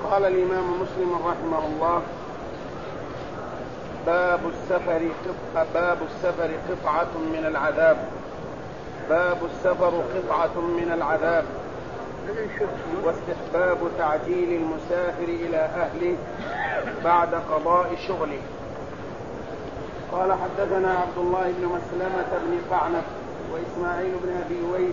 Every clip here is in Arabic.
قال الإمام مسلم رحمه الله: باب السفر قطعة من العذاب. باب السفر قطعة من العذاب، واستحباب تعجيل المسافر إلى أهله بعد قضاء شغله. قال: حدثنا عبد الله بن مسلمة بن قعنب وإسماعيل بن أبي ويس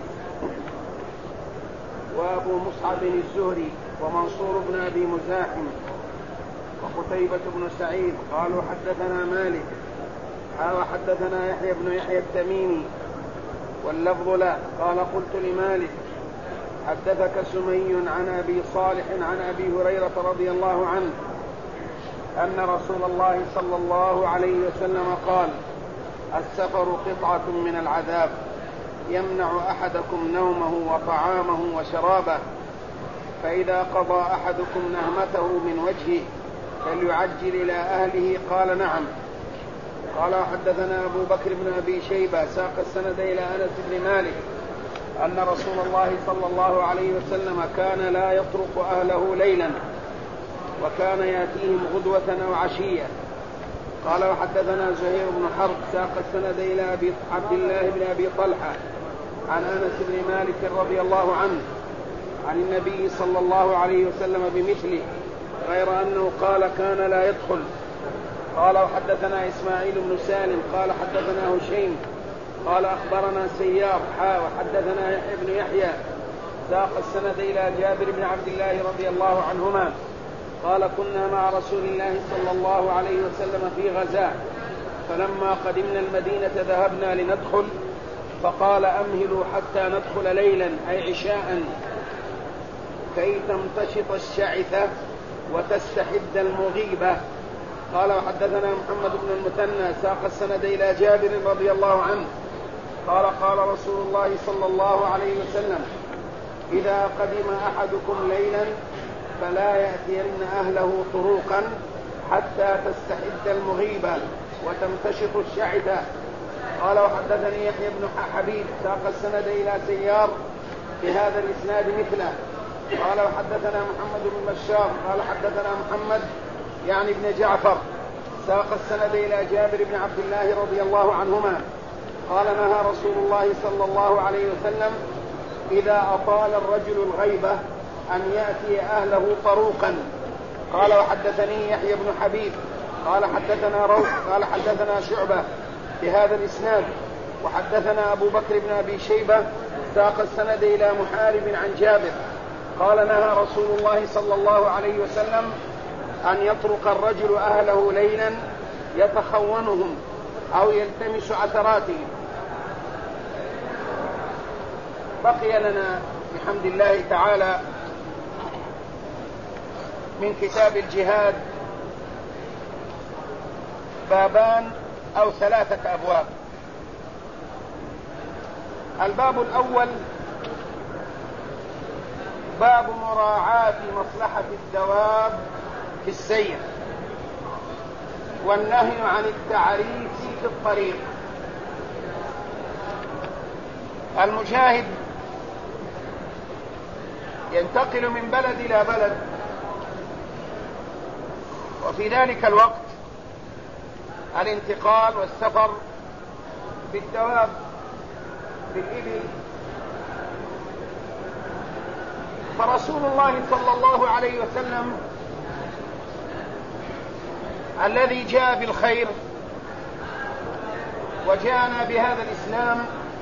وأبو مصعب الزهري ومنصور بن أبي مزاحم وقتيبة بن سعيد قالوا: حدثنا مالك وحدثنا يحيى بن يحيى التميمي واللفظ لا. قال: قلت لمالك: حدثك سمي عن أبي صالح عن أبي هريرة رضي الله عنه أن رسول الله صلى الله عليه وسلم قال: السفر قطعة من العذاب، يمنع أحدكم نومه وطعامه وشرابه، فإذا قضى أحدكم نهمته من وجهه فليعجل إلى أهله. قال: نعم. قال: حدثنا أبو بكر بن أبي شيبة ساق السند إلى أنس بن مالك أن رسول الله صلى الله عليه وسلم كان لا يطرق أهله ليلا، وكان يأتيهم غدوة أو عشية. قال: وحدثنا زهير بن حرب ساق السند إلى عبد الله بن أبي طلحة عن أنس بن مالك رضي الله عنه عن النبي صلى الله عليه وسلم بمثله، غير أنه قال: كان لا يدخل. قال: وحدثنا إسماعيل بن سالم قال: حدثنا هشيم قال: أخبرنا سيار وحدثنا يحيى بن يحيى ساق السند إلى جابر بن عبد الله رضي الله عنهما قال: كنا مع رسول الله صلى الله عليه وسلم في غزاة، فلما قدمنا المدينة ذهبنا لندخل، فقال: أمهلوا حتى ندخل ليلا أي عشاء كي تمتشط الشعثة وتستحد المغيبة. قال: وحدثنا محمد بن المثنى ساق السند إلى جابر رضي الله عنه قال: قال رسول الله صلى الله عليه وسلم: إذا قدم أحدكم ليلا فلا يأتين أهله طروقا حتى تستحد المغيبة وتمتشط الشعثة. قال: وحدثني يحيى بن حبيب ساق السند إلى سيار بهذا الإسناد مثله. قال: وحدثنا محمد بن بشار قال: حدثنا محمد يعني بن جعفر ساق السند إلى جابر بن عبد الله رضي الله عنهما قال: نهى رسول الله صلى الله عليه وسلم إذا أطال الرجل الغيبة أن يأتي أهله طروقا. قال: وحدثني يحيى بن حبيب قال: حدثنا روح قال: حدثنا شعبة بهذا الإسناد. وحدثنا أبو بكر بن أبي شيبة ساق السند إلى محارب عن جابر قال: نهى رسول الله صلى الله عليه وسلم أن يطرق الرجل أهله ليلا يتخونهم أو يلتمس عثراتهم. بقي لنا بحمد الله تعالى من كتاب الجهاد بابان أو 3 أبواب. الباب الأول باب مراعاة مصلحة الدواب في السير والنهي عن التعريس في الطريق. المجاهد ينتقل من بلد إلى بلد، وفي ذلك الوقت الانتقال والسفر بالدواب بالإبل. فرسول الله صلى الله عليه وسلم الذي جاء بالخير وجاءنا بهذا الإسلام،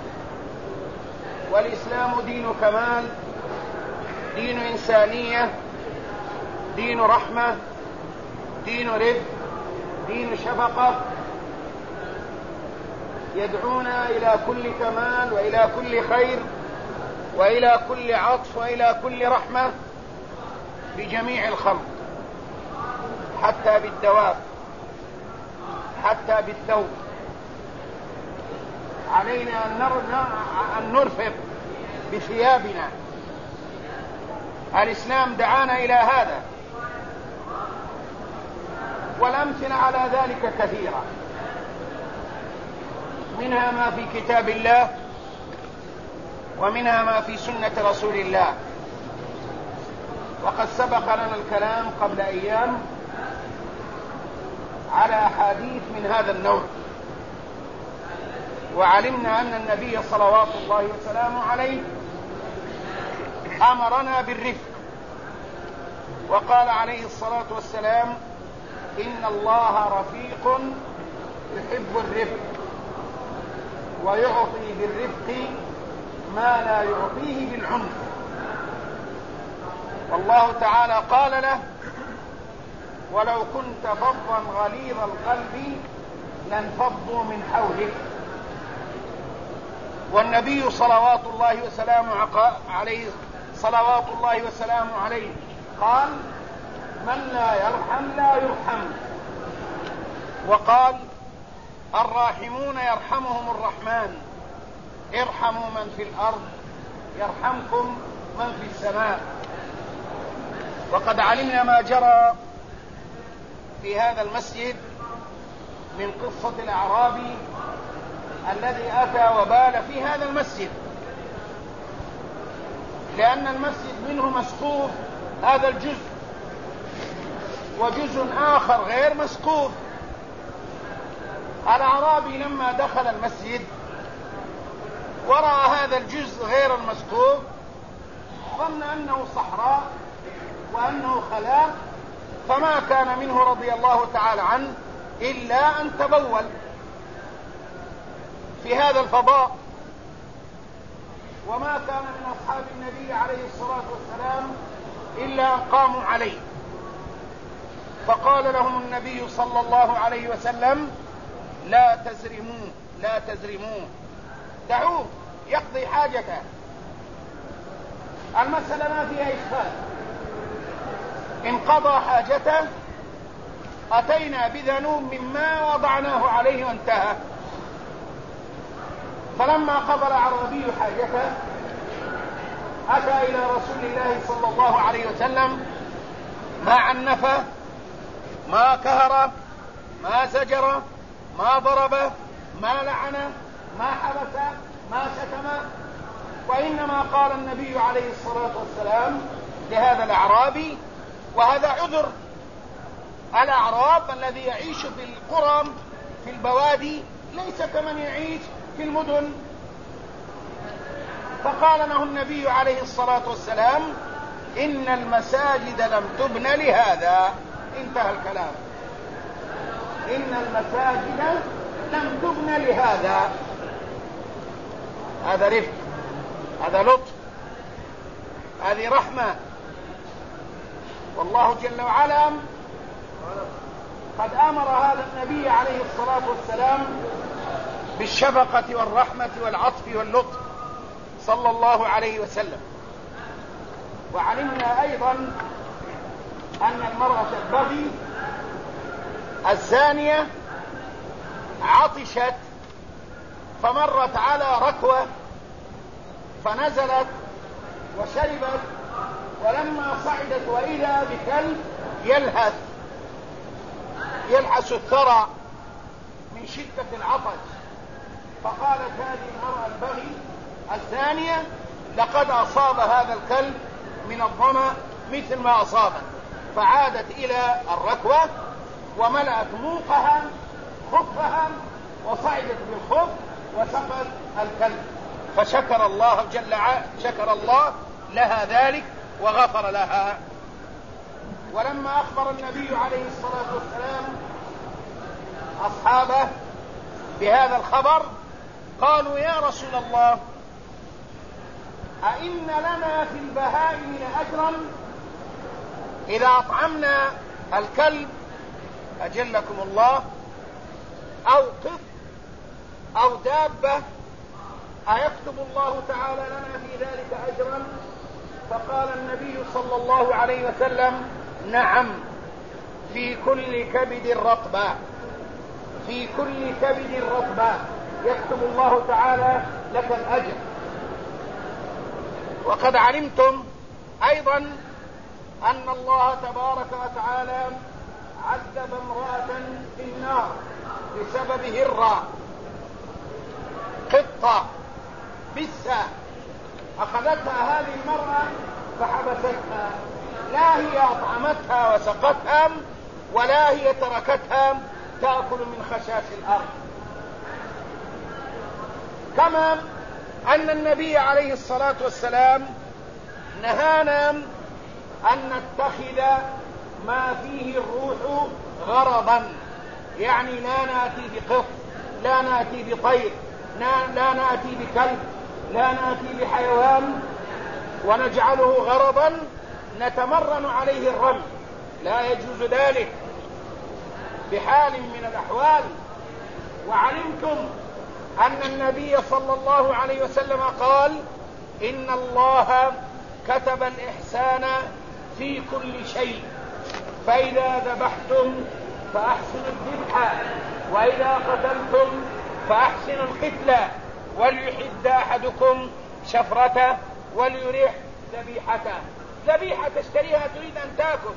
والإسلام دين كمال، دين إنسانية، دين رحمة، دين رفق، دين شفقة، يدعونا إلى كل كمال وإلى كل خير وإلى كل عطف وإلى كل رحمة بجميع الخلق، حتى بالدواب، حتى بالثوب. علينا أن نرفق بثيابنا. الإسلام دعانا إلى هذا، والأمثلة على ذلك كثيرة، منها ما في كتاب الله ومنها ما في سنة رسول الله. وقد سبق لنا الكلام قبل أيام على أحاديث من هذا النوع، وعلمنا أن النبي صلوات الله وسلامه عليه أمرنا بالرفق، وقال عليه الصلاة والسلام: إن الله رفيق يحب الرفق ويعطي بالرفق ما لا يعطيه بالعنف. والله تعالى قال له: ولو كنت فظا غليظ القلب لانفضوا من حولك. والنبي صلوات الله وسلامه عليه قال: من لا يرحم لا يرحم. وقال: الراحمون يرحمهم الرحمن، ارحموا من في الأرض يرحمكم من في السماء. وقد علمنا ما جرى في هذا المسجد من قصة الأعرابي الذي أتى وبال في هذا المسجد، لأن المسجد منه مسقوف هذا الجزء، وجزء آخر غير مسقوف. الأعرابي لما دخل المسجد ورأى هذا الجزء غير المسقوف ظن أنه صحراء وأنه خلاء، فما كان منه رضي الله تعالى عنه إلا أن تبول في هذا الفضاء. وما كان من أصحاب النبي عليه الصلاة والسلام إلا أن قاموا عليه، فقال لهم النبي صلى الله عليه وسلم: لا تزرموه، دعوه يقضي حاجته، المسألة ما فيها إشكال، إن قضى حاجته أتينا بذنوب مما وضعناه عليه وانتهى. فلما قضى الأعرابي حاجته أتى إلى رسول الله صلى الله عليه وسلم، ما عنفه، ما كهره، ما زجره، ما ضربه، ما لعنه، ما حبسه، ما شتمه، وإنما قال النبي عليه الصلاة والسلام لهذا الأعرابي، وهذا عذر. الأعراب الذي يعيش في القرى في البوادي ليس كمن يعيش في المدن. فقال له النبي عليه الصلاة والسلام: إن المساجد لم تبن لهذا. انتهى الكلام. إن المساجد لم تبن لهذا. هذا رفق، هذا لطف، هذه رحمة. والله جل وعلا قد أمر هذا النبي عليه الصلاة والسلام بالشفقة والرحمة والعطف واللطف صلى الله عليه وسلم. وعلمنا أيضا أن المرأة البغي الزانية عطشت فمرت على ركوة فنزلت وشربت، ولما صعدت وإذا بكلب يلحس الثرى من شدة العطش، فقالت هذه المرأة البغي الزانية: لقد أصاب هذا الكلب من الظمأ مثل ما أصابه. فعادت إلى الركوة وملأت موقها خفها وصعدت بالخف وسقت الكلب، فشكر الله لها ذلك وغفر لها. ولما أخبر النبي عليه الصلاة والسلام أصحابه بهذا الخبر قالوا: يا رسول الله، أئن لنا في البهائم لأجرا إذا أطعمنا الكلب أجلكم الله أو قط أو دابة، أيكتب الله تعالى لنا في ذلك أجرا؟ فقال النبي صلى الله عليه وسلم: نعم، في كل كبد رطبة، في كل كبد رطبة يكتب الله تعالى لك الأجر. وقد علمتم أيضا أن الله تبارك وتعالى عذب امرأة في النار بسبب هرة قطة بسة أخذتها هذه المرأة فحبستها لا هي أطعمتها وسقتها ولا هي تركتها تأكل من خشاش الأرض. كما أن النبي عليه الصلاة والسلام نهانا أن نتخذ ما فيه الروح غرضا، يعني لا نأتي بقط، لا نأتي بطير، لا نأتي بكلب، لا نأتي بحيوان ونجعله غرضا نتمرن عليه الرمي، لا يجوز ذلك بحال من الأحوال. وعلمتم أن النبي صلى الله عليه وسلم قال: إن الله كتب الإحسان في كل شيء، فإذا ذبحتم فأحسنوا الذبح، وإذا قتلتم فأحسنوا القتل، وليحد أحدكم شفرته وليريح ذبيحته. ذبيحة تشتريها تريد أن تأكل،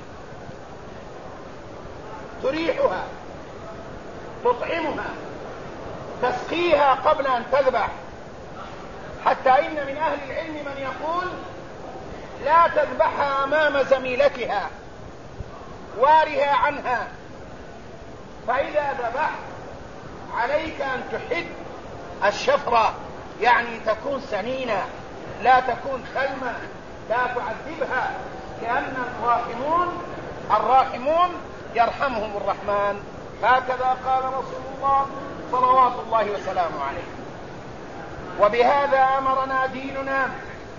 تريحها، تطعمها، تسقيها قبل أن تذبح. حتى إن من أهل العلم من يقول: لا تذبحها أمام زميلتها، وارها عنها، فإذا ذبحت عليك أن تحد الشفرة، يعني تكون سنينة، لا تكون خلمة، لا تعذبها، لأن الراحمون يرحمهم الرحمن. هكذا قال رسول الله صلوات الله وسلامه عليه. وبهذا أمرنا ديننا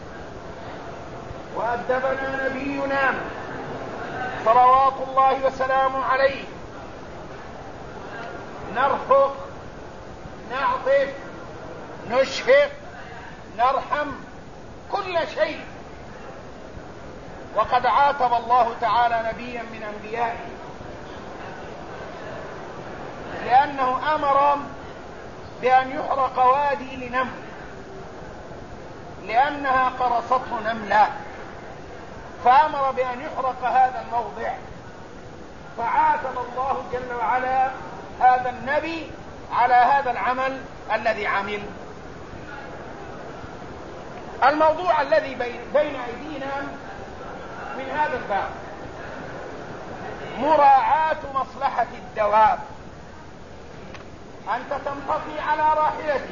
وأدبنا نبينا صلوات الله وسلامه عليه. نرفق، نعطف، نشفق، نرحم، كل شيء. وقد عاتب الله تعالى نبيا من أنبيائه لأنه أمر بأن يحرق وادي لنمل لأنها قرصته نملة، فأمر بأن يحرق هذا الموضع، فعاتب الله جل وعلا هذا النبي على هذا العمل الذي عمل. الموضوع الذي بين أيدينا من هذا الباب مراعاة مصلحة الدواب. أنت تنطفي على راحلتك،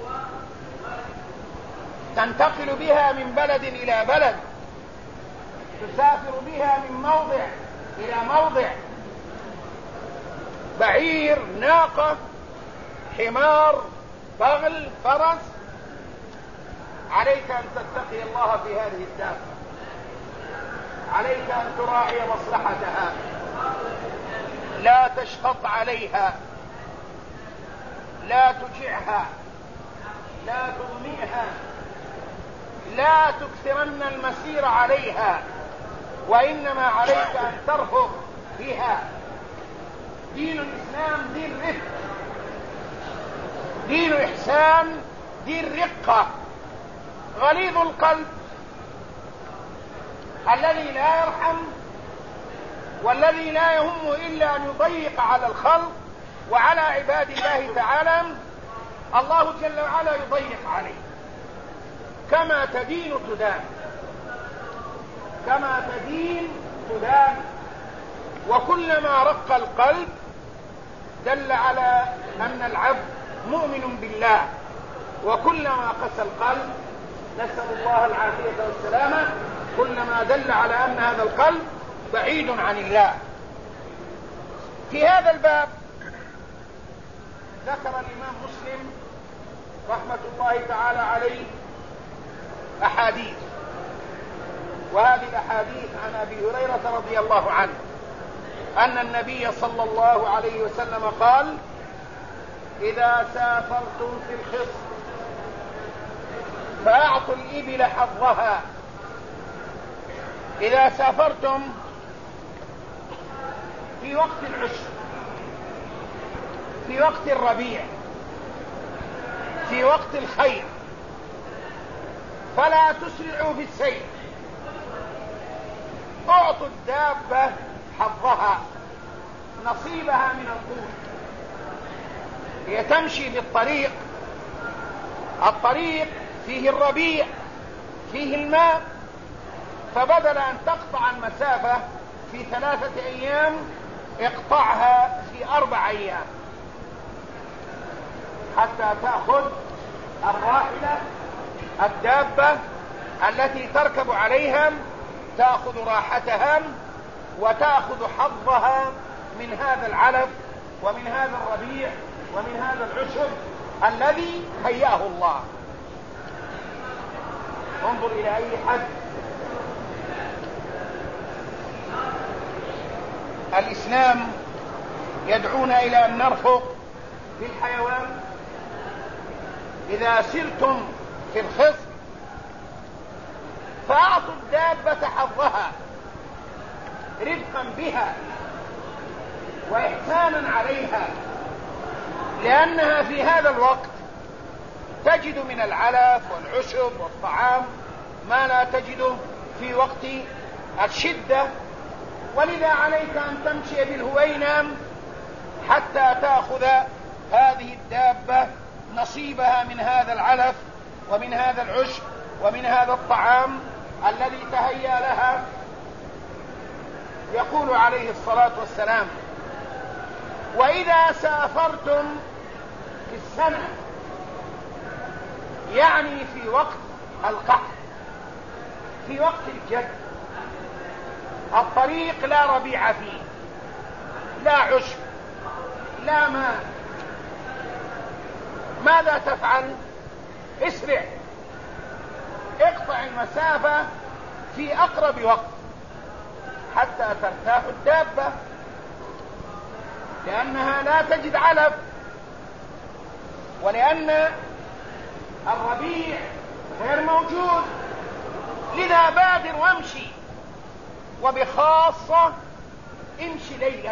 تنتقل بها من بلد إلى بلد، تسافر بها من موضع إلى موضع، بعير، ناقة، حمار، بغل، فرس، عليك أن تتقي الله في هذه الدابة، عليك أن تراعي مصلحتها، لا تشفط عليها، لا تجعها، لا تضمئها، لا تكثرن المسير عليها، وإنما عليك أن ترفق بها. دين الإسلام دين رفق، دين إحسان، دين رقة. غليظ القلب الذي لا يرحم والذي لا يهم إلا أن يضيق على الخلق وعلى عباد الله تعالى، الله جل وعلا يضيق عليه. كما تدين تدان، كما تدين تدان. وكلما رق القلب دل على أن العبد مؤمن بالله، وكلما قسى القلب، نسأل الله العافية والسلامة، كلما دل على أن هذا القلب بعيد عن الله. في هذا الباب ذكر الإمام مسلم رحمة الله تعالى عليه أحاديث، وهذه الأحاديث عن أبي هريرة رضي الله عنه أن النبي صلى الله عليه وسلم قال: إذا سافرتم في الخصم فأعطوا الإبل حظها. إذا سافرتم في وقت العشر، في وقت الربيع، في وقت الخير، فلا تسرعوا في السير، اعطوا الدابة حظها، نصيبها من القوت. هي تمشي بالطريق، الطريق فيه الربيع، فيه الماء، فبدل أن تقطع المسافة في 3 أيام اقطعها في 4 أيام حتى تأخذ الراحلة الدابة التي تركب عليها تأخذ راحتها وتأخذ حظها من هذا العلف ومن هذا الربيع ومن هذا العشب الذي هيأه الله. انظر إلى أي حد الإسلام يدعونا إلى أن نرفق بالحيوان. إذا سرتم في الخصم فأعطوا الدابة حظها رفقا بها وإحسانا عليها، لأنها في هذا الوقت تجد من العلف والعشب والطعام ما لا تجده في وقت الشدة، ولذا عليك أن تمشي بالهوينام حتى تأخذ هذه الدابة نصيبها من هذا العلف ومن هذا العشب ومن هذا الطعام الذي تهيأ لها. يقول عليه الصلاة والسلام: وإذا سافرتم في السنة، يعني في وقت القحط، في وقت الجد، الطريق لا ربيع فيه، لا عشب، لا ماء، ماذا تفعل؟ اسرع، اقطع المسافة في أقرب وقت حتى ترتاح الدابة، لأنها لا تجد علف، ولأن الربيع غير موجود. لذا بادر وامشي، وبخاصة امشي ليلا.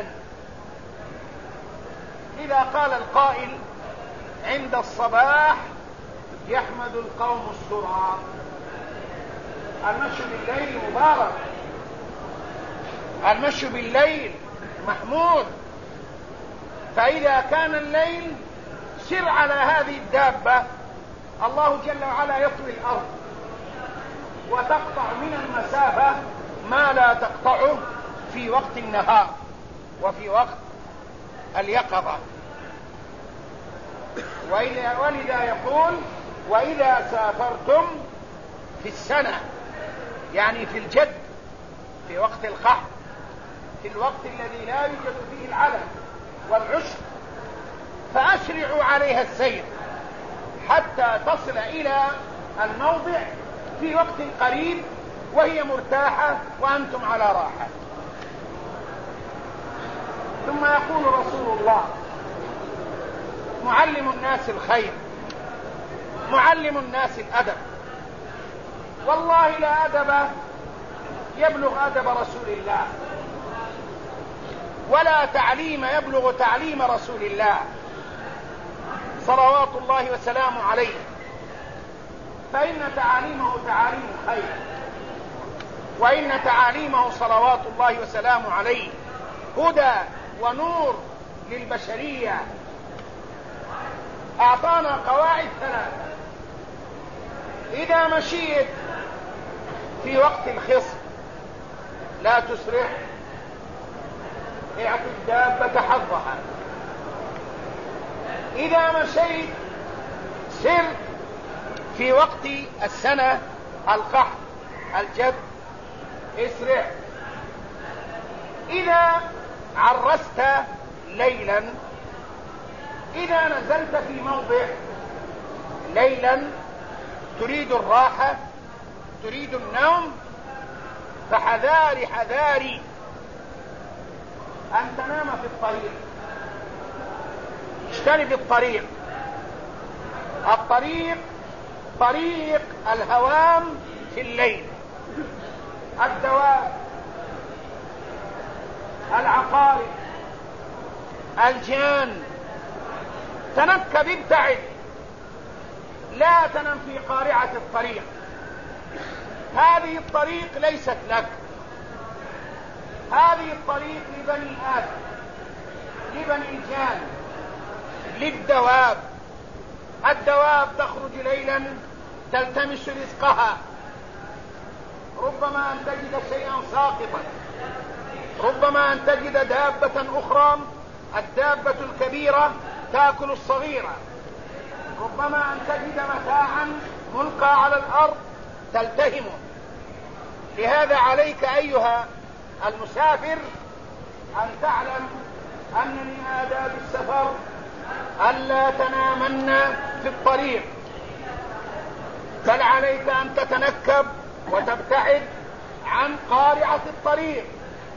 لذا قال القائل: عند الصباح يحمد القوم السرعى. المشي بالليل مبارك، المشي بالليل محمود. فإذا كان الليل سر على هذه الدابة، الله جل وعلا يطوي الأرض وتقطع من المسافة ما لا تقطعه في وقت النهار وفي وقت اليقظة. ولذا يقول: وإذا سافرتم في السنة، يعني في الجد، في وقت القحط، في الوقت الذي لا يوجد فيه العلف والعشب، فأسرعوا عليها السير حتى تصل إلى الموضع في وقت قريب وهي مرتاحة وأنتم على راحة. ثم يقول رسول الله: معلم الناس الخير، معلم الناس الأدب. والله لا أدب يبلغ أدب رسول الله، ولا تعليم يبلغ تعليم رسول الله صلوات الله وسلامه عليه، فإن تعاليمه تعاليم خير، وإن تعاليمه صلوات الله وسلامه عليه هدى ونور للبشرية. أعطانا قواعد 3: إذا مشيت في وقت الخصم لا تسرع، اعط الدابة حظها. إذا مشيت سر في وقت السنة، القحط، الجد، اسرع. إذا عرست ليلا، إذا نزلت في موضع ليلا تريد الراحة، تريد النوم، فحذاري حذاري أن تنام في الطريق. اجتنب الطريق، الطريق طريق الهوام في الليل، الدواب، العقارب، الجان. تنكب، ابتعد، لا تنم في قارعة الطريق. هذه الطريق ليست لك، هذه الطريق لبني آدم، لبني الجان، للدواب. الدواب تخرج ليلا تلتمس رزقها، ربما أن تجد شيئا ساقطا، ربما أن تجد دابة أخرى، الدابة الكبيرة تأكل الصغيرة، ربما أن تجد متاعا ملقى على الأرض تلتهمه. لهذا عليك أيها المسافر أن تعلم أن من آداب السفر ألا تنامن في الطريق، بل عليك أن تتنكب وتبتعد عن قارعة الطريق.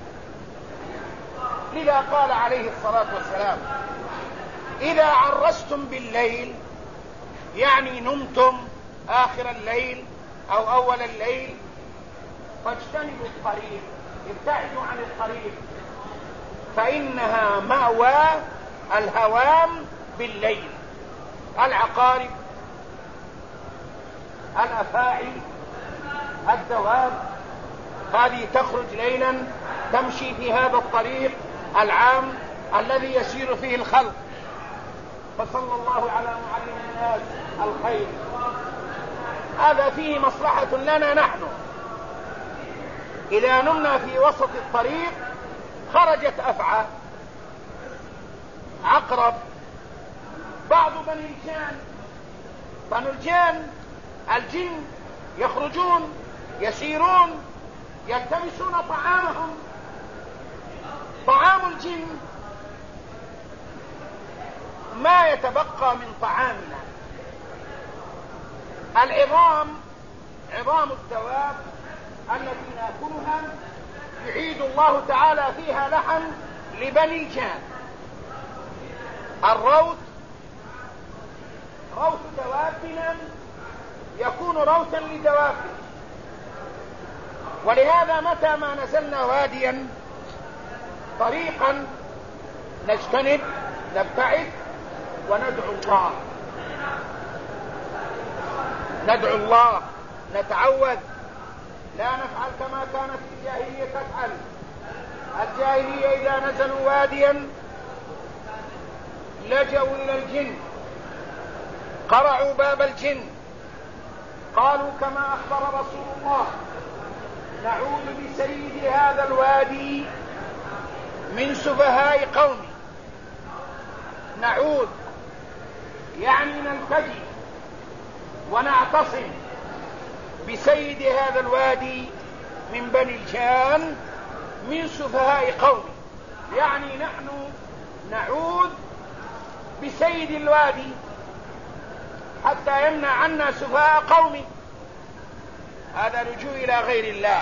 لذا قال عليه الصلاة والسلام: إذا عرستم بالليل، يعني نمتم آخر الليل أو أول الليل، فاجتنبوا الطريق، ابتعدوا عن الطريق، فإنها مأوى الهوام بالليل، العقارب، الأفاعي، الدواب، هذه تخرج ليلا تمشي في هذا الطريق العام الذي يسير فيه الخلق. فصلى الله على معلم الناس الخير. هذا فيه مصلحة لنا نحن. إذا نمنا في وسط الطريق خرجت أفعى، عقرب، بعض بني الجان، بنو الجان الجن يخرجون يسيرون يلتمسون طعامهم. طعام الجن ما يتبقى من طعامنا، العظام، عظام الدواب التي ناكلها يعيد الله تعالى فيها لحم لبني الجان. الروث، روث دوابنا يكون روثا لدوابنا. ولهذا متى ما نزلنا واديا طريقا نجتنب، نبتعد وندعو الله، ندعو الله، نتعوذ، لا نفعل كما كانت الجاهلية تفعل. الجاهلية إذا نزلوا واديا لجوا إلى الجن، قرعوا باب الجن، قالوا كما أخبر رسول الله: نعوذ بسيد هذا الوادي من سفهاء قومي. نعوذ يعني نلتجي ونعتصم بسيد هذا الوادي من بني الجان من سفهاء قومي، يعني نحن نعوذ بسيد الوادي حتى يمنع عنا سفهاء قومي. هذا لجوء إلى غير الله،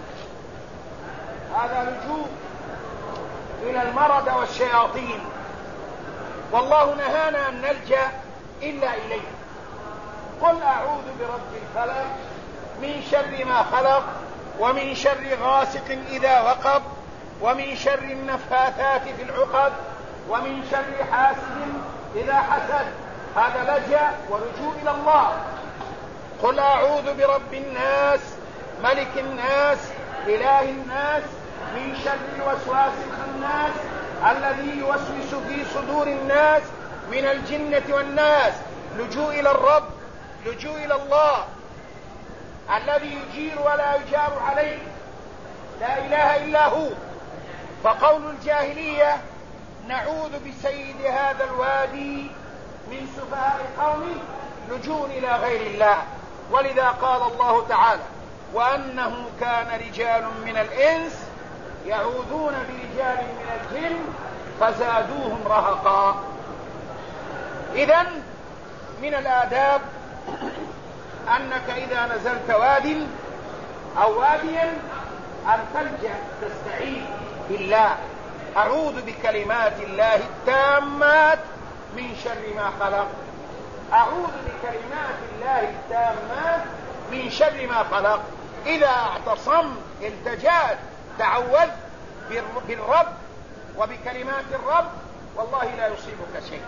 هذا لجوء إلى المرض والشياطين، والله نهانا أن نلجأ إلا إليه. قل أعوذ برب الفلق من شر ما خلق، ومن شر غاسق إذا وقب، ومن شر النفاثات في العقد، ومن شر حاسد إذا حسد. هذا لجأ ورجوع إلى الله. قل أعوذ برب الناس ملك الناس إله الناس من شر الوسواس الخناس الذي يوسوس في صدور الناس من الجنة والناس. لجوء إلى الرب، لجوء إلى الله الذي يجير ولا يجار عليه، لا إله إلا هو. فقول الجاهلية نعوذ بسيد هذا الوادي من سفهاء قومه لجوء إلى غير الله. ولذا قال الله تعالى: وأنه كان رجال من الإنس يعوذون برجال من الجن فزادوهم رهقا. إذن من الآداب أنك إذا نزلت واد أو واديا أن تلجأ تستعيذ بالله: أعوذ بكلمات الله التامات من شر ما خلق، أعوذ بكلمات الله التامات من شر ما خلق. إذا اعتصمت التجأت تعوذت بالرب وبكلمات الرب والله لا يصيبك شيء.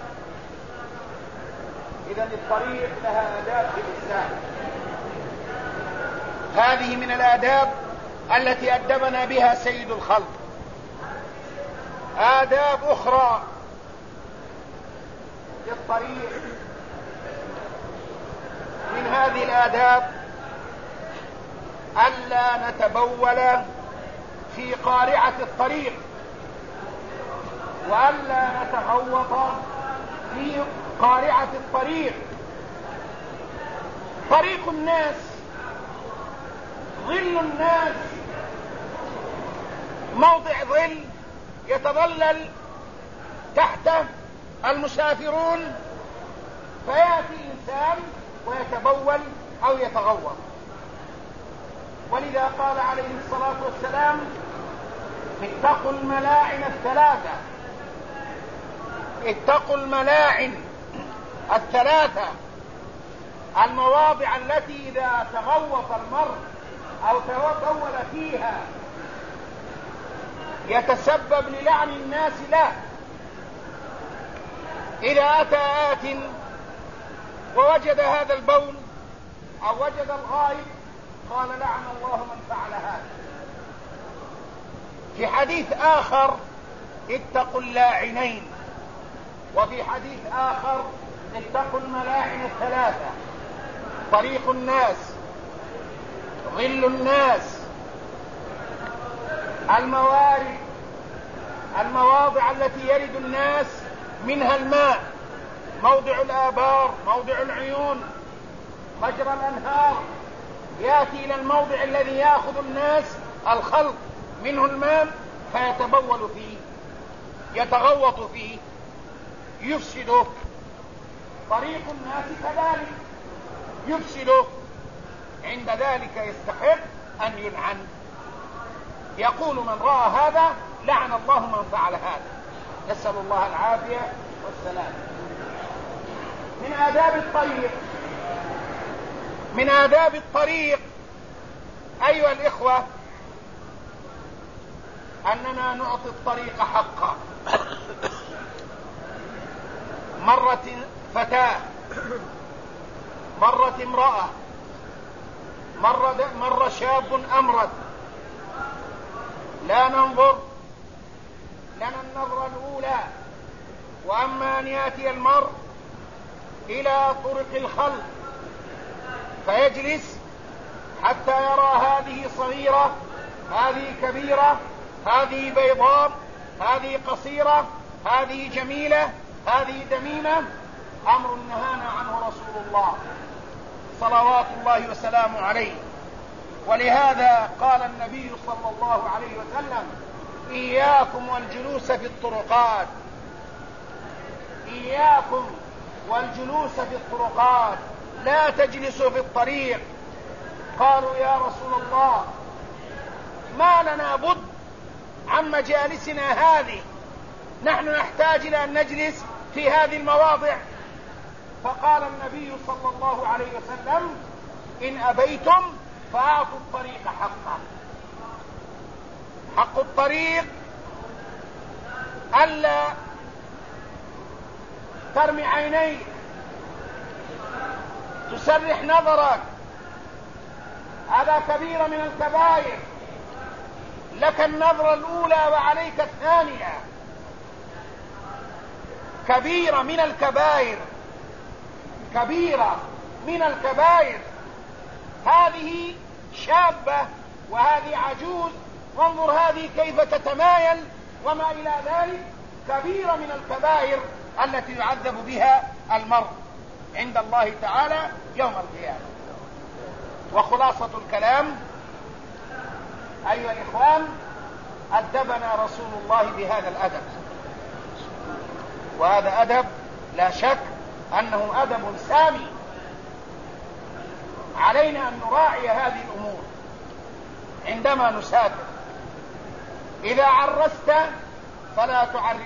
إذن الطريق لها آداب في الإسلام. هذه من الآداب التي أدبنا بها سيد الخلق. آداب أخرى للطريق، من هذه الآداب ألا نتبول في قارعة الطريق، وألا نتغوط في قارعة الطريق. طريق الناس، ظل الناس، موضع ظل يتظلل تحته المسافرون، فيأتي إنسان ويتبول أو يتغوط. ولذا قال عليه الصلاة والسلام: اتقوا الملاعن الثلاثة، اتقوا الملاعن الثلاثة، المواضع التي إذا تغوط المرء أو تبول فيها يتسبب للعن الناس له. إذا أتى آت ووجد هذا البول أو وجد الغائب قال: لعن الله من فعل هذا. في حديث آخر: اتقوا اللاعنين. وفي حديث آخر: اتقوا الملاعن الثلاثة، طريق الناس، ظل الناس، الموارد، المواضع التي يرد الناس منها الماء، موضع الآبار، موضع العيون، مجرى الأنهار، يأتي إلى الموضع الذي يأخذ الناس الخلق منه الماء فيتبول فيه، يتغوط فيه، يفسده. طريق الناس كذلك يفسده، عند ذلك يستحق أن يلعن. يقول من رأى هذا: لعن الله من فعل هذا. نسأل الله العافية والسلام. من آداب الطريق، من آداب الطريق أيها الإخوة أننا نعطي الطريق حقه. مرت فتاة، مرت امرأة، مر شاب أمرد، لا ننظر لنا النظرة الأولى، وأما أن يأتي المرء إلى طرق الخلق فيجلس حتى يرى هذه صغيرة، هذه كبيرة، هذه بيضاء، هذه قصيرة، هذه جميلة، هذه دميمة، أمر نهانا عنه رسول الله صلوات الله وسلامه عليه. ولهذا قال النبي صلى الله عليه وسلم: إياكم والجلوس في الطرقات، إياكم والجلوس في الطرقات، لا تجلسوا في الطريق. قالوا: يا رسول الله ما لنا بد عن مجالسنا هذه، نحن نحتاج إلى أن نجلس في هذه المواضع. فقال النبي صلى الله عليه وسلم: إن أبيتم فأعطوا الطريق حقه. حق الطريق ألا ترمي عينيك، تسرح نظرك، هذا كبيرة من الكبائر. لك النظرة الأولى وعليك الثانية، كبيرة من الكبائر، كبيرة من الكبائر. هذه شابة وهذه عجوز، وانظر هذه كيف تتمايل وما إلى ذلك. كبيرة من الكبائر التي يعذب بها المرء عند الله تعالى يوم القيامة. وخلاصة الكلام أيها الإخوان، أدبنا رسول الله بهذا الأدب، وهذا أدب لا شك أنه أدب سامي. علينا أن نراعي هذه الأمور عندما نسافر. إذا عرست فلا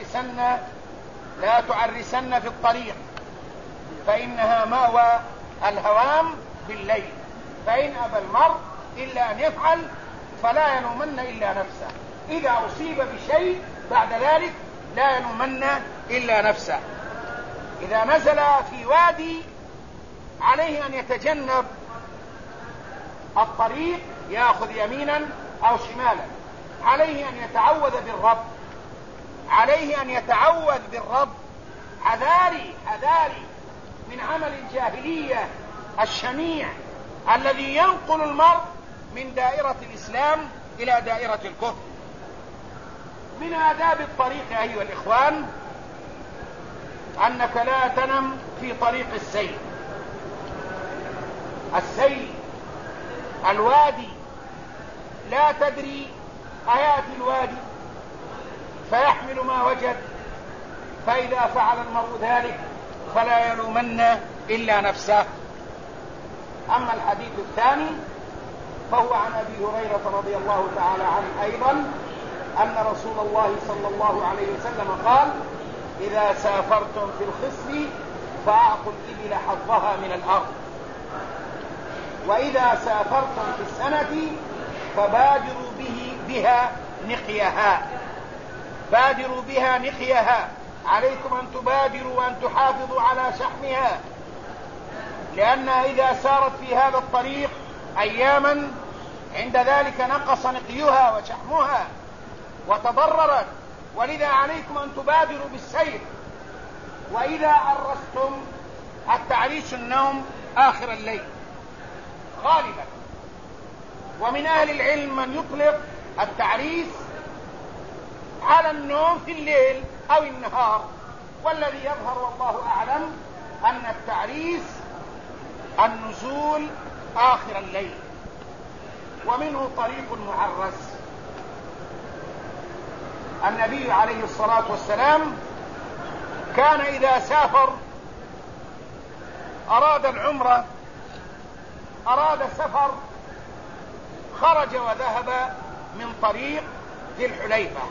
تعرسن في الطريق، فإنها مأوى الهوام بالليل. فإن أبى المرء إلا أن يفعل فلا يلومن إلا نفسه. إذا أصيب بشيء بعد ذلك لا يلومن إلا نفسه. إذا نزل في وادي عليه أن يتجنب الطريق، يأخذ يمينا أو شمالا. عليه أن يتعوذ بالرب، عليه أن يتعوذ بالرب. حذاري حذاري من عمل الجاهلية الشنيع الذي ينقل المرء من دائرة الإسلام إلى دائرة الكفر. من آداب الطريق أيها الإخوان أنك لا تنم في طريق السيل. السيل الوادي لا تدري أياتي الوادي فيحمل ما وجد، فإذا فعل المرء ذلك فلا يلومن إلا نفسه. أما الحديث الثاني فهو عن أبي هريرة رضي الله تعالى عنه أيضا أن رسول الله صلى الله عليه وسلم قال: إذا سافرتم في الخصب فأعطوا الإبل حظها من الأرض، وإذا سافرتم في السنة فبادروا بها نقيها. بادروا بها نقيها، عليكم أن تبادروا وأن تحافظوا على شحمها، لأنها إذا سارت في هذا الطريق أياما عند ذلك نقص نقيها وشحمها وتضررت، ولذا عليكم أن تبادروا بالسير. وإذا عرستم، التعريس النوم آخر الليل غالبا، ومن أهل العلم من يطلق التعريس على النوم في الليل أو النهار، والذي يظهر والله أعلم أن التعريس النزول آخر الليل. ومنه طريق معرس. النبي عليه الصلاة والسلام كان إذا سافر أراد العمرة، أراد سفر، خرج وذهب من طريق ذي الحليفة،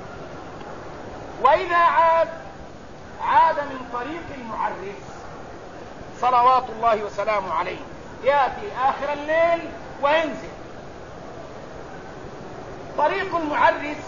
وإذا عاد من طريق المعرس صلوات الله وسلامه عليه، يأتي آخر الليل وينزل. طريق المعرس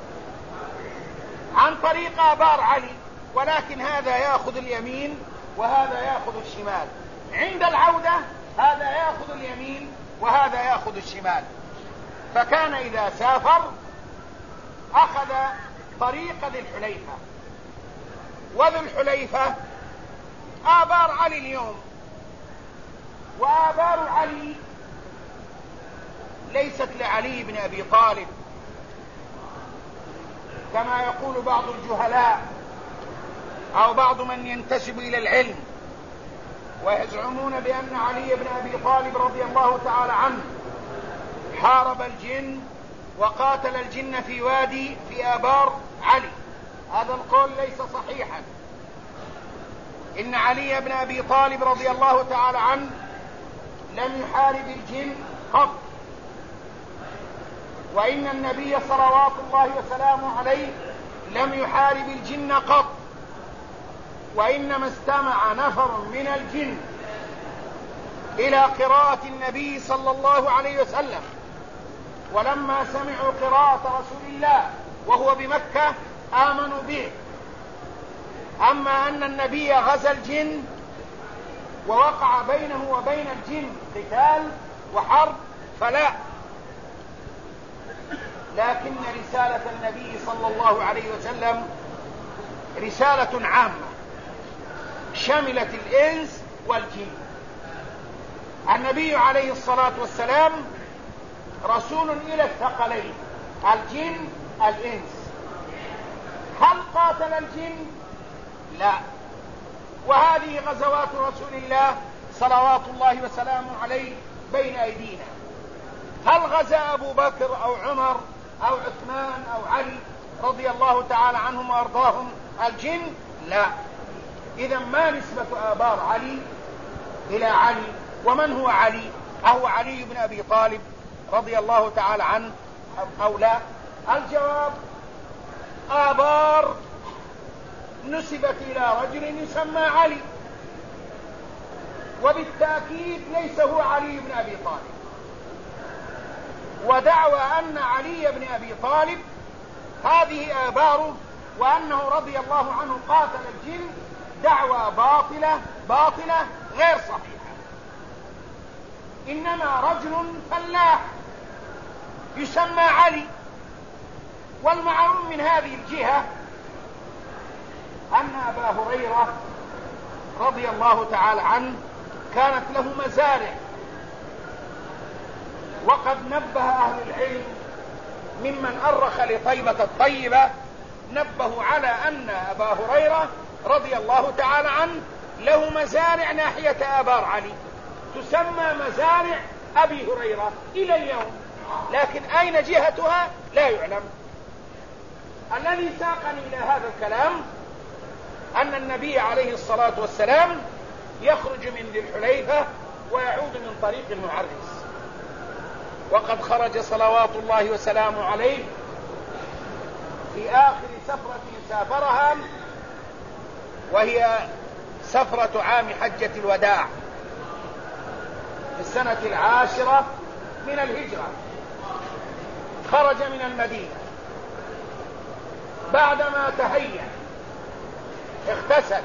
عن طريق آبار علي، ولكن هذا يأخذ اليمين وهذا يأخذ الشمال. عند العودة هذا يأخذ اليمين وهذا يأخذ الشمال. فكان إذا سافر أخذ طريق ذي الحليفة، وذي الحليفة آبار علي اليوم، وآبار علي ليست لعلي بن أبي طالب كما يقول بعض الجهلاء أو بعض من ينتسب إلى العلم، ويزعمون بأن علي بن أبي طالب رضي الله تعالى عنه حارب الجن وقاتل الجن في وادي في آبار علي. هذا القول ليس صحيحا. إن علي بن أبي طالب رضي الله تعالى عنه لم يحارب الجن قط، وإن النبي صلوات الله وسلامه عليه لم يحارب الجن قط، وإنما استمع نفر من الجن إلى قراءة النبي صلى الله عليه وسلم، ولما سمعوا قراءة رسول الله وهو بمكة آمنوا به. أما أن النبي غزا الجن ووقع بينه وبين الجن قتال وحرب فلا، لكن رسالة النبي صلى الله عليه وسلم رسالة عامة شملت الإنس والجن. النبي عليه الصلاة والسلام رسول إلى الثقلين، الجن الإنس. هل قاتل الجن؟ لا. وهذه غزوات رسول الله صلوات الله وسلامه عليه بين أيدينا. هل غزا أبو بكر أو عمر أو عثمان أو علي رضي الله تعالى عنهم وأرضاهم الجن؟ لا. إذا ما نسبة آبار علي إلى علي؟ ومن هو علي؟ أهو علي بن أبي طالب رضي الله تعالى عنه أو لا؟ الجواب: آبار نسبت إلى رجل يسمى علي، وبالتأكيد ليس هو علي بن أبي طالب. ودعوى أن علي بن أبي طالب هذه آباره وأنه رضي الله عنه قاتل الجن دعوى باطلة غير صحيحة. إنما رجل فلاح يسمى علي. والمعلوم من هذه الجهة أن أبا هريرة رضي الله تعالى عنه كانت له مزارع، وقد نبه أهل العلم ممن أرخ لطيبة الطيبة، نبهوا على أن أبا هريرة رضي الله تعالى عنه له مزارع ناحية آبار علي تسمى مزارع أبي هريرة إلى اليوم، لكن أين جهتها لا يعلم. الذي ساقني إلى هذا الكلام أن النبي عليه الصلاة والسلام يخرج من ذي الحليفة ويعود من طريق المعرس، وقد خرج صلوات الله وسلامه عليه في آخر سفرة سافرها، وهي سفرة عام حجة الوداع في السنة 10 من الهجرة. خرج من المدينة بعدما تهيأ، اغتسل،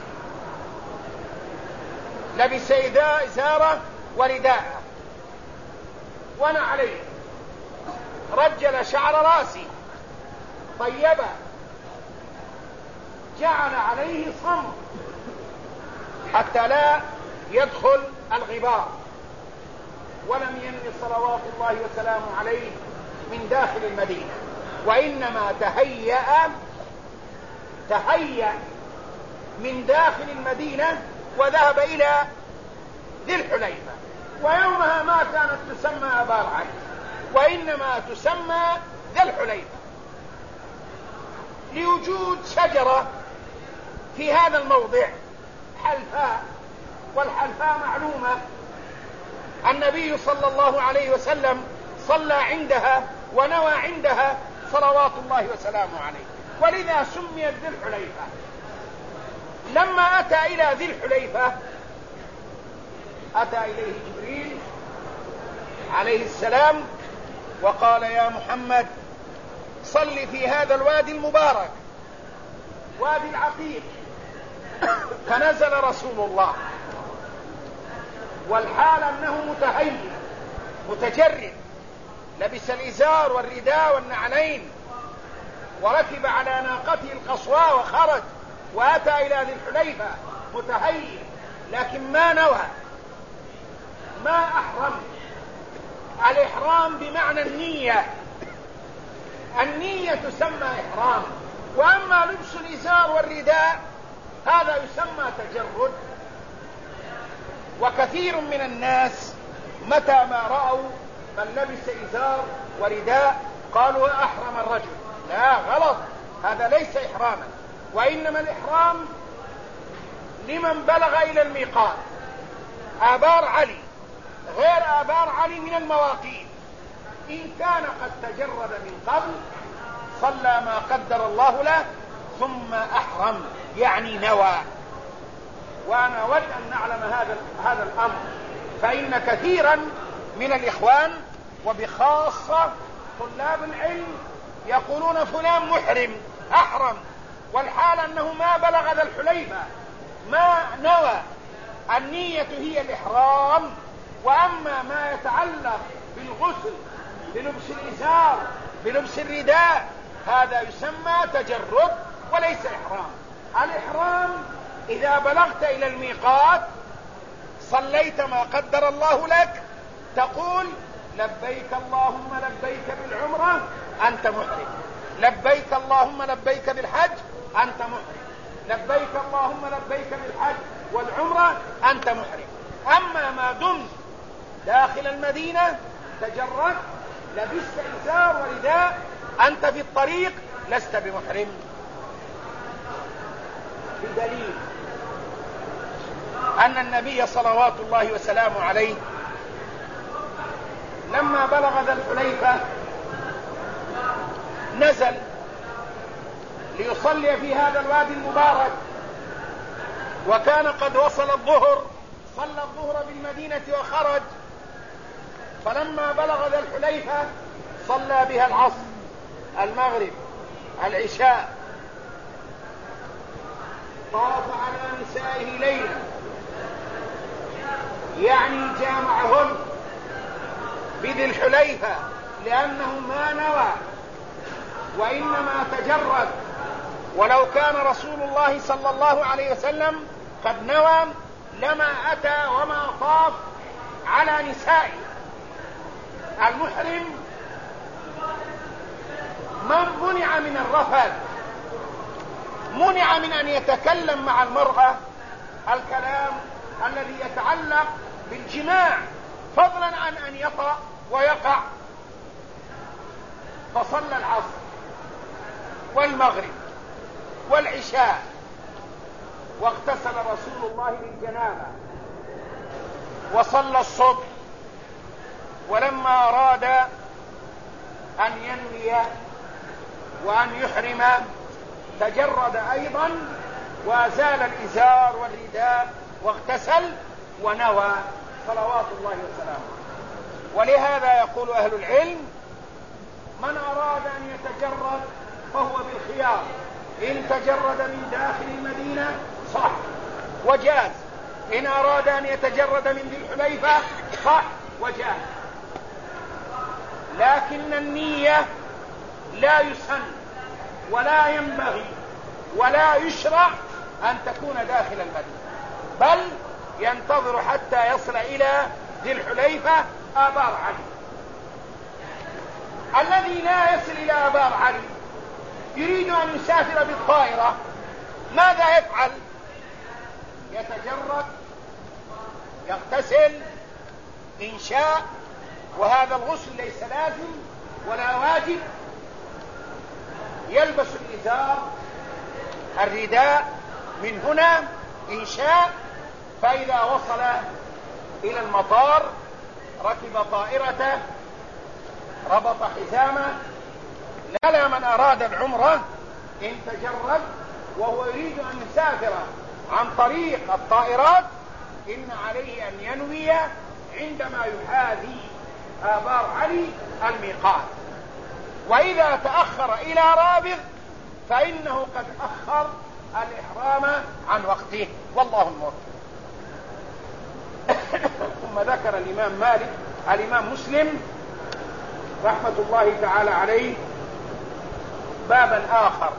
لبس إزاره ورداءه ونعليه، رجل شعر راسه، طيبه، جعل عليه صمت حتى لا يدخل الغبار، ولم ينم صلوات الله وسلامه عليه من داخل المدينة، وإنما تهيأ من داخل المدينة وذهب إلى ذي الحليفة. ويومها ما كانت تسمى آبار علي، وإنما تسمى ذي الحليفة لوجود شجرة في هذا الموضع حلفاء، والحلفاء معلومة، النبي صلى الله عليه وسلم صلى عندها ونوى عندها صلوات الله وسلامه عليه، ولذا سميت ذي الحليفة. لما أتى إلى ذي الحليفة أتى إليه جبريل عليه السلام وقال: يا محمد صل في هذا الوادي المبارك، وادي العقيق. فنزل رسول الله والحال أنه متهيئ متجرد، لبس الإزار والرداء والنعلين، وركب على ناقته القصواء وخرج وأتى إلى ذي الحليفة متهيئ، لكن ما نوى، ما أحرم. الإحرام بمعنى النية، النية تسمى إحرام، وأما لبس الإزار والرداء هذا يسمى تجرد. وكثير من الناس متى ما رأوا من لبس إزار ورداء قالوا أحرم الرجل. لا، غلط، هذا ليس إحراما، وإنما الإحرام لمن بلغ إلى الميقات. آبار علي غير آبار علي من المواقيت، إن كان قد تجرد من قبل صلى ما قدر الله له ثم أحرم، يعني نوى. وأنا أود أن نعلم هذا الأمر، فإن كثيرا من الإخوان وبخاصة طلاب العلم يقولون فلان محرم أحرم، والحال أنه ما بلغ ذا الحليفة، ما نوى. النية هي الإحرام، وأما ما يتعلق بالغسل، بلبس الإزار، بلبس الرداء، هذا يسمى تجرد وليس إحرام. الإحرام إذا بلغت إلى الميقات صليت ما قدر الله لك، تقول: لبيك اللهم لبيك بالعمرة أنت محرم، لبيك اللهم لبيك بالحج أنت محرم، لبيك اللهم لبيك بالحج والعمرة أنت محرم. أما ما دمت داخل المدينة تجرد، لبست إزار ورداء، أنت في الطريق لست بمحرم، بدليل أن النبي صلوات الله وسلامه عليه لما بلغ ذا الحليفة نزل ليصلي في هذا الوادي المبارك، وكان قد وصل الظهر، صلى الظهر بالمدينة وخرج. فلما بلغ ذا الحليفة صلى بها العصر، المغرب، العشاء، طاف على نسائه ليلا، يعني جامعهن بذي الحليفة، لأنه ما نوى وإنما تجرد. ولو كان رسول الله صلى الله عليه وسلم قد نوى لما أتى وما طاف على نسائه. المحرم منع من الرفث، منع من أن يتكلم مع المرأة الكلام الذي يتعلق بالجماع، فضلا عن أن يطأ ويقع. فصلى العصر والمغرب والعشاء واغتسل رسول الله للجنابة وصلى الصبح، ولما أراد أن ينوي وأن يحرم تجرد أيضا وأزال الإزار والرداء واغتسل ونوى صلوات الله وسلامه. ولهذا يقول أهل العلم: من أراد أن يتجرد فهو بالخيار، إن تجرد من داخل المدينة صح وجاز، إن أراد أن يتجرد من ذي الحليفة صح وجاز، لكن النية لا يسن ولا ينبغي ولا يشرع أن تكون داخل المدينة، بل ينتظر حتى يصل إلى ذي الحليفة آبار علي. الذي لا يصل إلى آبار علي يريد أن يسافر بالطائرة، ماذا يفعل؟ يتجرد، يغتسل إن شاء، وهذا الغسل ليس لازم ولا واجب، يلبس الإزار الرداء من هنا إن شاء، فإذا وصل إلى المطار ركب طائرته ربط حزامه. لا من أراد العمرة إن تجرد وهو يريد أن يسافر عن طريق الطائرات إن عليه أن ينوي عندما يحاذي آبار علي الميقات، وإذا تأخر إلى رابغ فإنه قد أخر الإحرام عن وقته، والله الموفق. ثم ذكر الإمام مسلم رحمة الله تعالى عليه بابا آخر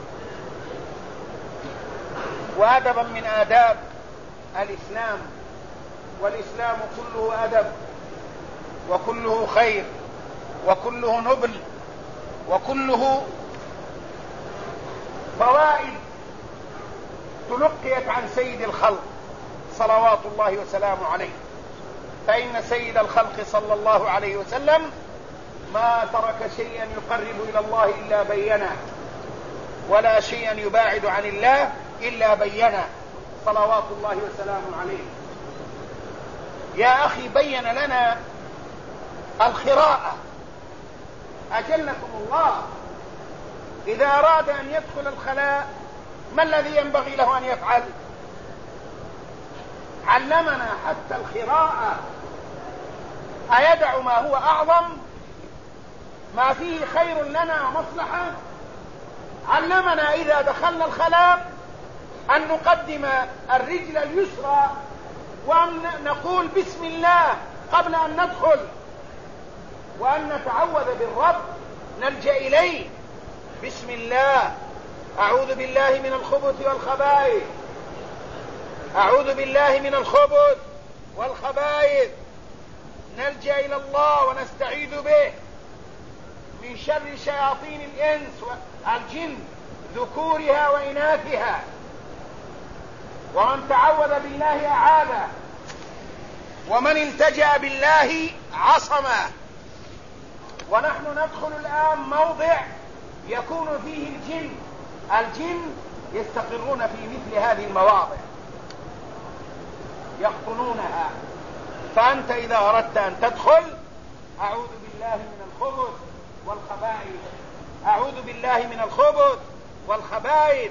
وأدبا من آداب الإسلام، والإسلام كله أدب وكله خير وكله نبل وكله فوائد تلقيت عن سيد الخلق صلوات الله وسلامه عليه. فإن سيد الخلق صلى الله عليه وسلم ما ترك شيئا يقرب إلى الله إلا بينه، ولا شيئا يباعد عن الله إلا بينه صلوات الله وسلامه عليه. يا أخي بين لنا الخراءة أجلكم الله. إذا أراد أن يدخل الخلاء ما الذي ينبغي له أن يفعل؟ علمنا حتى الخراءة. أيدع ما هو أعظم ما فيه خير لنا ومصلحة؟ علمنا إذا دخلنا الخلاء أن نقدم الرجل اليسرى وأن نقول بسم الله قبل أن ندخل، وأن نتعوذ بالرب نلجأ إليه. بسم الله، أعوذ بالله من الخبث والخبائث، أعوذ بالله من الخبث والخبائث، نلجأ إلى الله ونستعيذ به من شر شياطين الإنس والجن ذكورها وإناثها، ومن تعوذ بالله أعاذه، ومن التجأ بالله عصمه. ونحن ندخل الآن موضع يكون فيه الجن يستقرون في مثل هذه المواضع يقطنونها. فأنت إذا أردت أن تدخل أعوذ بالله من الخبث والخبائث، أعوذ بالله من الخبث والخبائث.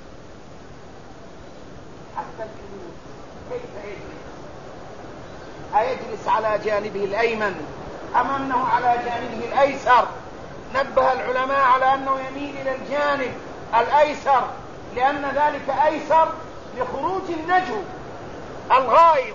حتى الجلوس كيف يجلس؟ أيجلس على جانبه الأيمن أم أنه على جانبه الأيسر؟ نبه العلماء على أنه يميل إلى الجانب الأيسر، لأن ذلك أيسر لخروج النجو الغائب.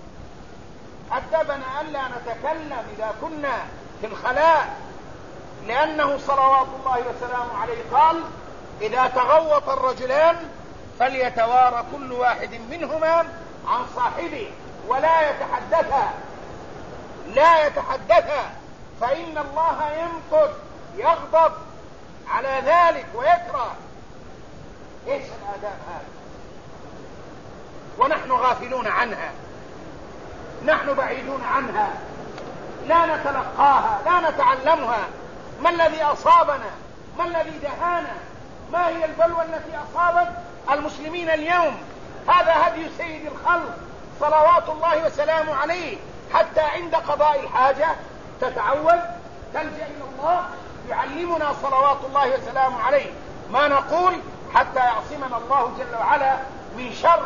أدبنا ألا نتكلم إذا كنا في الخلاء، لأنه صلوات الله وسلامه عليه قال: إذا تغوط الرجلان فليتوارى كل واحد منهما عن صاحبه ولا يتحدثا فإن الله يمقت يغضب على ذلك ويكره. ايش الآداب هذه ونحن غافلون عنها، نحن بعيدون عنها، لا نتلقاها، لا نتعلمها. ما الذي أصابنا؟ ما الذي دهانا؟ ما هي البلوى التي أصابت المسلمين اليوم؟ هذا هدي سيد الخلق صلوات الله وسلامه عليه، حتى عند قضاء الحاجة تتعوذ، تلجأ إلى الله، يعلمنا صلوات الله وسلامه عليه ما نقول حتى يعصمنا الله جل وعلا من شر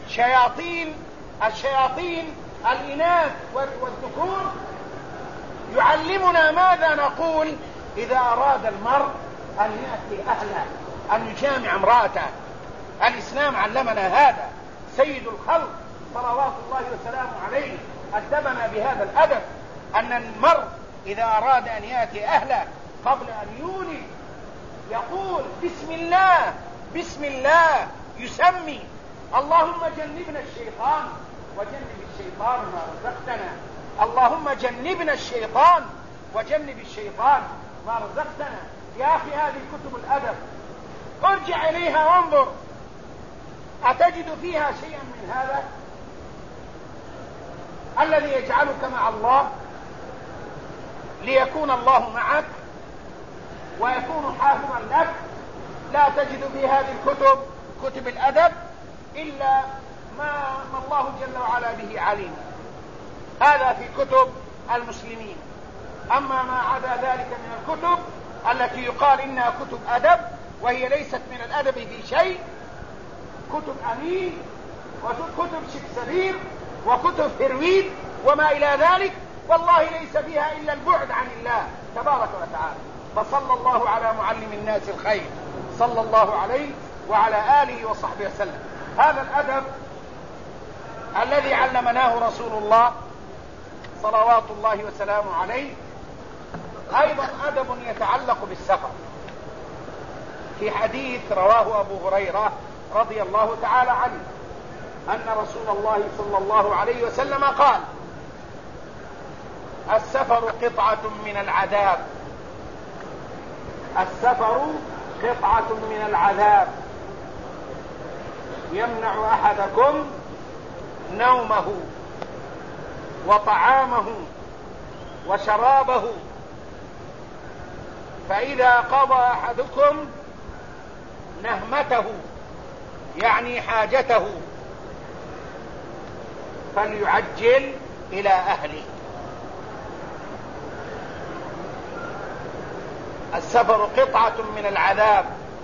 الشياطين الإناث والذكور. يعلمنا ماذا نقول إذا أراد المرء أن يأتي أهله، أن يجامع امرأته. الإسلام علمنا هذا، سيد الخلق صلوات الله وسلامه عليه أدبنا بهذا الأدب، أن المرء إذا أراد أن يأتي أهله قبل أن يولد يقول بسم الله، بسم الله، يسمي اللهم جنبنا الشيطان وجنب الشيطان ما رزقتنا، اللهم جنبنا الشيطان وجنب الشيطان ما رزقتنا. يا أخي هذه كتب الأدب ارجع إليها وانظر، أتجد فيها شيئا من هذا الذي يجعلك مع الله ليكون الله معك ويكون حافظا لك؟ لا تجد في هذه الكتب، كتب الأدب، إلا ما الله جل وعلا به عليم. هذا في كتب المسلمين. أما ما عدا ذلك من الكتب التي يقال إنها كتب أدب وهي ليست من الأدب في شيء، كتب أمين وكتب شكسبير وكتب فرويد وما إلى ذلك، والله ليس فيها إلا البعد عن الله تبارك وتعالى. فصلى الله على معلم الناس الخير صلى الله عليه وعلى آله وصحبه وسلم. هذا الأدب الذي علمناه رسول الله صلوات الله وسلامه عليه أيضا أدب يتعلق بالسفر. في حديث رواه أبو هريرة رضي الله تعالى عنه أن رسول الله صلى الله عليه وسلم قال: السفر قطعة من العذاب، السفر قطعة من العذاب، يمنع أحدكم نومه وطعامه وشرابه، فإذا قضى أحدكم نهمته يعني حاجته فليعجل إلى أهله. السفر قطعة من العذاب،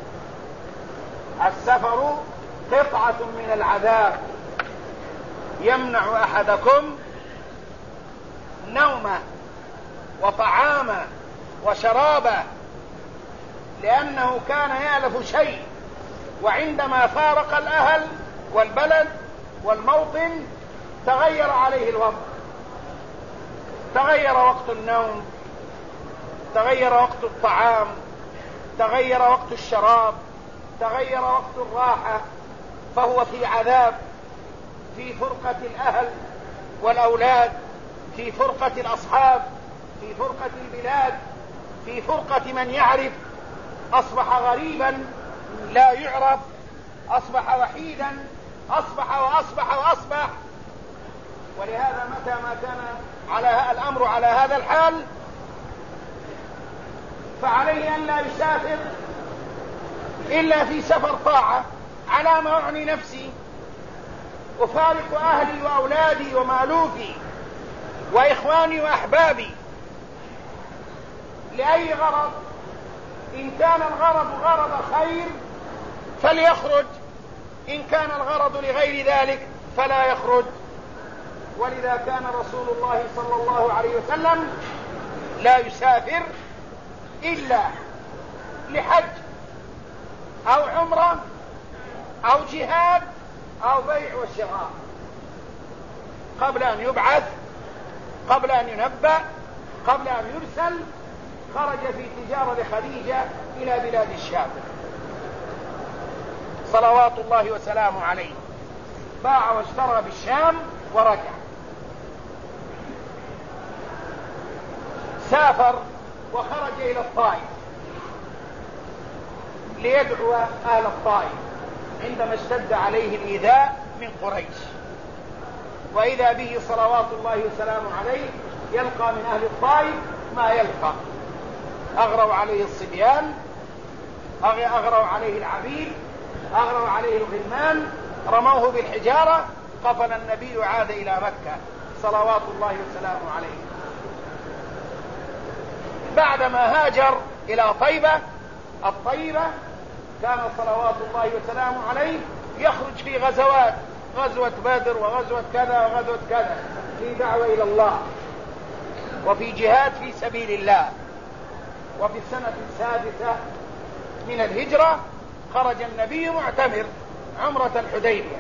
السفر قطعة من العذاب، يمنع أحدكم نومه وطعامه وشرابه، لأنه كان يألف شيء، وعندما فارق الأهل والبلد والموطن تغير عليه الوضع، تغير وقت النوم، تغير وقت الطعام، تغير وقت الشراب، تغير وقت الراحة، فهو في عذاب، في فرقة الأهل والأولاد، في فرقة الأصحاب، في فرقة البلاد، في فرقة من يعرف، أصبح غريبا لا يعرف، أصبح وحيدا، أصبح وأصبح وأصبح. ولهذا متى ما كان على الأمر على هذا الحال فعليه أن لا يسافر إلا في سفر طاعة، على ما أعني نفسي، أفارق أهلي وأولادي ومالوفي وإخواني وأحبابي لأي غرض. إن كان الغرض غرض خير فليخرج، إن كان الغرض لغير ذلك فلا يخرج. ولذا كان رسول الله صلى الله عليه وسلم لا يسافر إلا لحج أو عمرة أو جهاد أو بيع وشراء، قبل أن يبعث، قبل أن ينبأ، قبل أن يرسل، خرج في تجارة لخديجة إلى بلاد الشام صلوات الله وسلامه عليه، باع واشترى بالشام ورجع. سافر وخرج إلى الطائف ليدعو أهل الطائف عندما اشتد عليه الإيذاء من قريش، وإذا به صلوات الله وسلامه عليه يلقى من أهل الطائف ما يلقى. أغروا عليه الصبيان، أغروا عليه العبيد، أغروا عليه الغلمان، رموه بالحجارة. قفل النبي وعاد إلى مكة صلوات الله وسلامه عليه. بعدما هاجر إلى طيبة الطيبة كان صلوات الله وسلامه عليه يخرج في غزوات، غزوة بدر وغزوة كذا وغزوة كذا، في دعوة إلى الله وفي جهاد في سبيل الله. وفي السنة السادسة من الهجرة خرج النبي معتمر عمرة الحديبية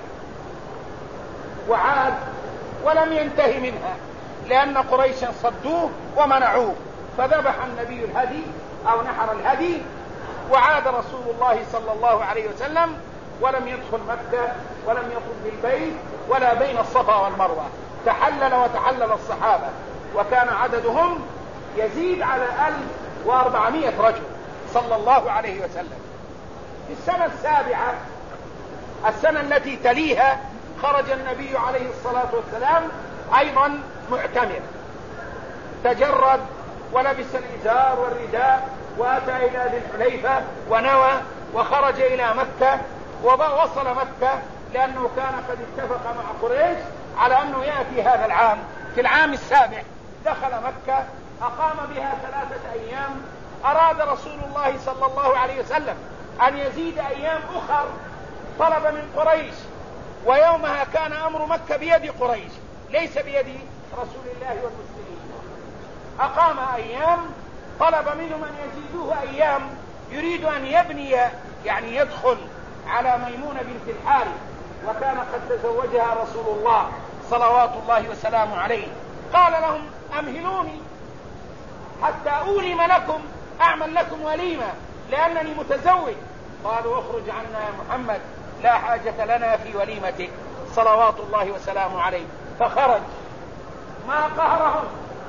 وعاد ولم ينتهي منها لأن قريشا صدوه ومنعوه، فذبح النبي الهدي أو نحر الهدي وعاد رسول الله صلى الله عليه وسلم ولم يدخل مكة ولم يطف بالبيت ولا بين الصفا والمروة. تحلل وتحلل الصحابة وكان عددهم يزيد على 1400 رجل صلى الله عليه وسلم. في السنة السابعة السنة التي تليها خرج النبي عليه الصلاة والسلام أيضا معتمر، تجرد ولبس الإزار والرداء وأتى إلى ذي الحليفة ونوى وخرج إلى مكة ووصل مكة لأنه كان قد اتفق مع قريش على أنه يأتي هذا العام. في العام السابع دخل مكة أقام بها 3 أيام. أراد رسول الله صلى الله عليه وسلم أن يزيد أيام أخر طلب من قريش، ويومها كان أمر مكة بيد قريش ليس بيد رسول الله والمسلمين. أقام أيام، طلب منهم أن يزيدوه أيام، يريد أن يبني يعني يدخل على ميمونة بنت الحارث وكان قد تزوجها رسول الله صلوات الله وسلامه عليه. قال لهم أمهلوني حتى أولم لكم، أعمل لكم وليمة لأنني متزوج. قالوا اخرج عنا يا محمد لا حاجة لنا في وليمتك صلوات الله وسلامه عليه. فخرج، ما قهرهم،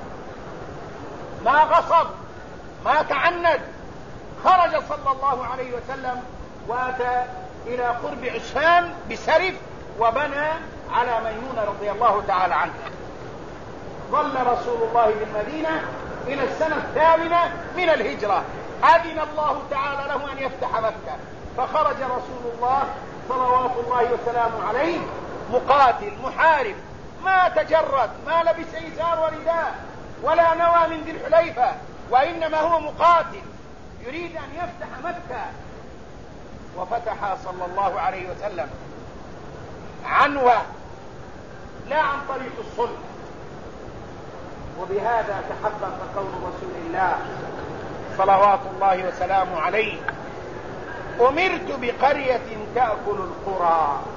ما غصب، ما تعنت، خرج صلى الله عليه وسلم وأتى إلى قرب عسفان بسرف وبنى على ميمونة رضي الله تعالى عنها. ظل رسول الله بالمدينة إلى السنة 8 من الهجرة، أذن الله تعالى له أن يفتح مكة، فخرج رسول الله صلوات الله وسلامه عليه مقاتل محارب، ما تجرد، ما لبس إزار ورداء ولا نوى من ذي الحليفة، وإنما هو مقاتل يريد أن يفتح مكة. وفتح صلى الله عليه وسلم عنوة لا عن طريق الصلح. وبهذا تحقق قول رسول الله صلوات الله وسلامه عليه: أمرت بقرية تأكل القرى